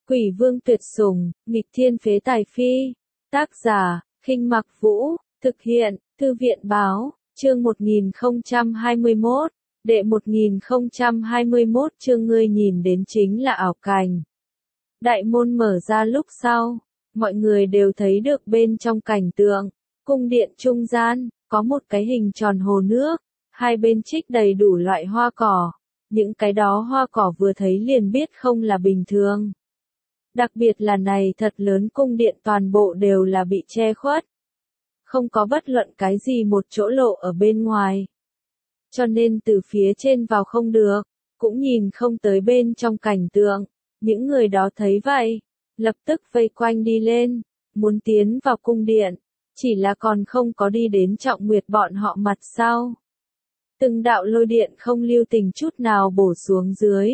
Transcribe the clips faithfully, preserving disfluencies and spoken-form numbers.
Quỷ vương tuyệt sủng, nghịch thiên phế tài phi. Tác giả, Khinh Mặc Vũ, thực hiện, Thư viện báo, chương một nghìn không trăm hai mươi mốt, đệ một nghìn không trăm hai mươi mốt chương ngươi nhìn đến chính là ảo cảnh. Đại môn mở ra lúc sau, mọi người đều thấy được bên trong cảnh tượng, cung điện trung gian, có một cái hình tròn hồ nước, hai bên trích đầy đủ loại hoa cỏ, những cái đó hoa cỏ vừa thấy liền biết không là bình thường. Đặc biệt là này thật lớn cung điện toàn bộ đều là bị che khuất. Không có bất luận cái gì một chỗ lộ ở bên ngoài. Cho nên từ phía trên vào không được, cũng nhìn không tới bên trong cảnh tượng. Những người đó thấy vậy, lập tức vây quanh đi lên, muốn tiến vào cung điện, chỉ là còn không có đi đến Trọng Nguyệt bọn họ mặt sau. Từng đạo lôi điện không lưu tình chút nào bổ xuống dưới.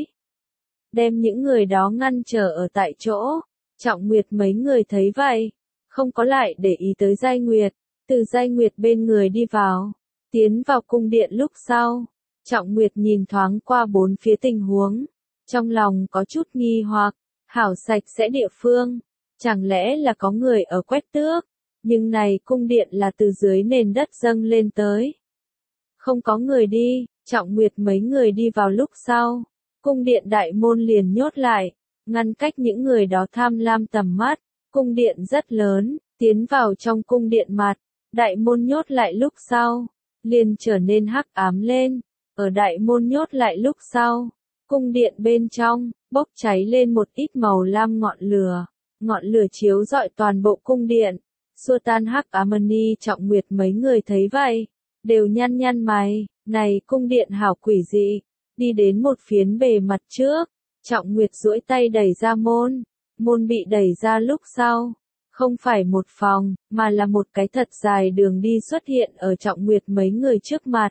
Đem những người đó ngăn trở ở tại chỗ, Trọng Nguyệt mấy người thấy vậy, không có lại để ý tới Giai Nguyệt, từ Giai Nguyệt bên người đi vào, tiến vào cung điện lúc sau, Trọng Nguyệt nhìn thoáng qua bốn phía tình huống, trong lòng có chút nghi hoặc, hảo sạch sẽ địa phương, chẳng lẽ là có người ở quét tước, nhưng này cung điện là từ dưới nền đất dâng lên tới. Không có người đi, Trọng Nguyệt mấy người đi vào lúc sau. Cung điện đại môn liền nhốt lại, ngăn cách những người đó tham lam tầm mắt, cung điện rất lớn, tiến vào trong cung điện mặt, đại môn nhốt lại lúc sau, liền trở nên hắc ám lên, ở đại môn nhốt lại lúc sau, cung điện bên trong, bốc cháy lên một ít màu lam ngọn lửa, ngọn lửa chiếu rọi toàn bộ cung điện, xua tan hắc ám-ni. Trọng Nguyệt mấy người thấy vậy, đều nhăn nhăn mày, này cung điện hảo quỷ dị. Đi đến một phiến bề mặt trước, Trọng Nguyệt duỗi tay đẩy ra môn, môn bị đẩy ra lúc sau, không phải một phòng, mà là một cái thật dài đường đi xuất hiện ở Trọng Nguyệt mấy người trước mặt.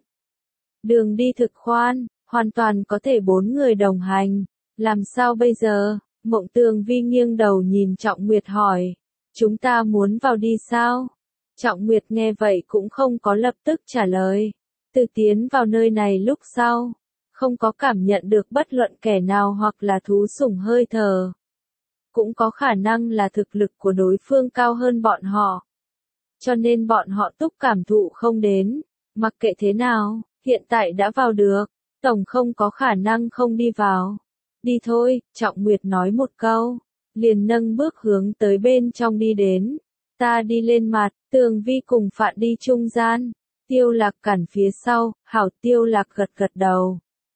Đường đi thực khoan, hoàn toàn có thể bốn người đồng hành, làm sao bây giờ? Mộng Tường Vi nghiêng đầu nhìn Trọng Nguyệt hỏi, chúng ta muốn vào đi sao? Trọng Nguyệt nghe vậy cũng không có lập tức trả lời, từ tiến vào nơi này lúc sau. Không có cảm nhận được bất luận kẻ nào hoặc là thú sủng hơi thở. Cũng có khả năng là thực lực của đối phương cao hơn bọn họ. Cho nên bọn họ túc cảm thụ không đến. Mặc kệ thế nào, hiện tại đã vào được, tổng không có khả năng không đi vào. Đi thôi, Trọng Nguyệt nói một câu, liền nâng bước hướng tới bên trong đi đến. Ta đi lên mặt, Tường Vi cùng Phạn đi trung gian. Tiêu Lạc cản phía sau, hảo. Tiêu Lạc gật gật đầu.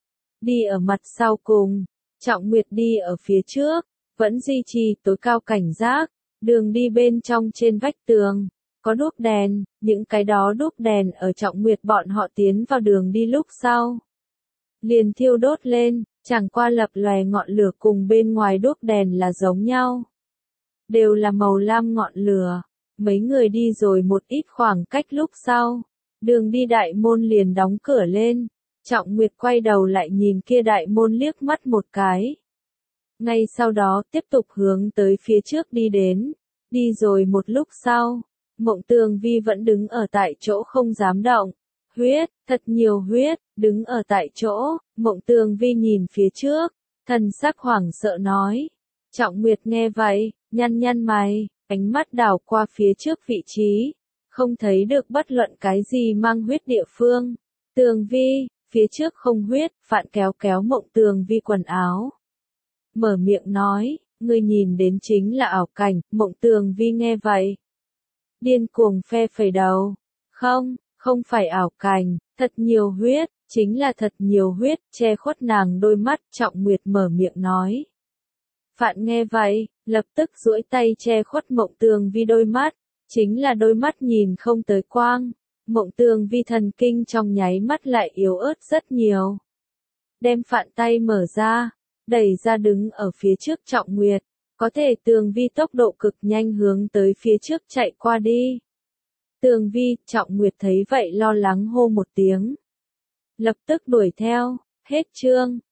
Đi ở mặt sau cùng, Trọng Nguyệt đi ở phía trước, vẫn duy trì tối cao cảnh giác, đường đi bên trong trên vách tường, có đuốc đèn, những cái đó đuốc đèn ở Trọng Nguyệt bọn họ tiến vào đường đi lúc sau. Liền thiêu đốt lên, chẳng qua lập lòe ngọn lửa cùng bên ngoài đuốc đèn là giống nhau. Đều là màu lam ngọn lửa, mấy người đi rồi một ít khoảng cách lúc sau, đường đi đại môn liền đóng cửa lên. Trọng Nguyệt quay đầu lại nhìn kia đại môn liếc mắt một cái. Ngay sau đó tiếp tục hướng tới phía trước đi đến. Đi rồi một lúc sau, Mộng Tường Vi vẫn đứng ở tại chỗ không dám động. Huyết, thật nhiều huyết, đứng ở tại chỗ, Mộng Tường Vi nhìn phía trước, thần sắc hoảng sợ nói. Trọng Nguyệt nghe vậy, nhăn nhăn mày, ánh mắt đảo qua phía trước vị trí, không thấy được bất luận cái gì mang huyết địa phương. Tường Vi, phía trước không huyết, Phạn kéo kéo Mộng Tường Vi quần áo. Mở miệng nói, ngươi nhìn đến chính là ảo cảnh. Mộng Tường Vi nghe vậy, điên cuồng phe phẩy đầu. Không, không phải ảo cảnh, thật nhiều huyết, chính là thật nhiều huyết, che khuất nàng đôi mắt. Trọng Nguyệt mở miệng nói. Phạn nghe vậy, lập tức duỗi tay che khuất Mộng Tường Vi đôi mắt, chính là đôi mắt nhìn không tới quang. Mộng Tường Vi thần kinh trong nháy mắt lại yếu ớt rất nhiều. Đem Phạn tay mở ra, đẩy ra đứng ở phía trước Trọng Nguyệt, có thể Tường Vi tốc độ cực nhanh hướng tới phía trước chạy qua đi. Tường Vi, Trọng Nguyệt thấy vậy lo lắng hô một tiếng. Lập tức đuổi theo, hết chương.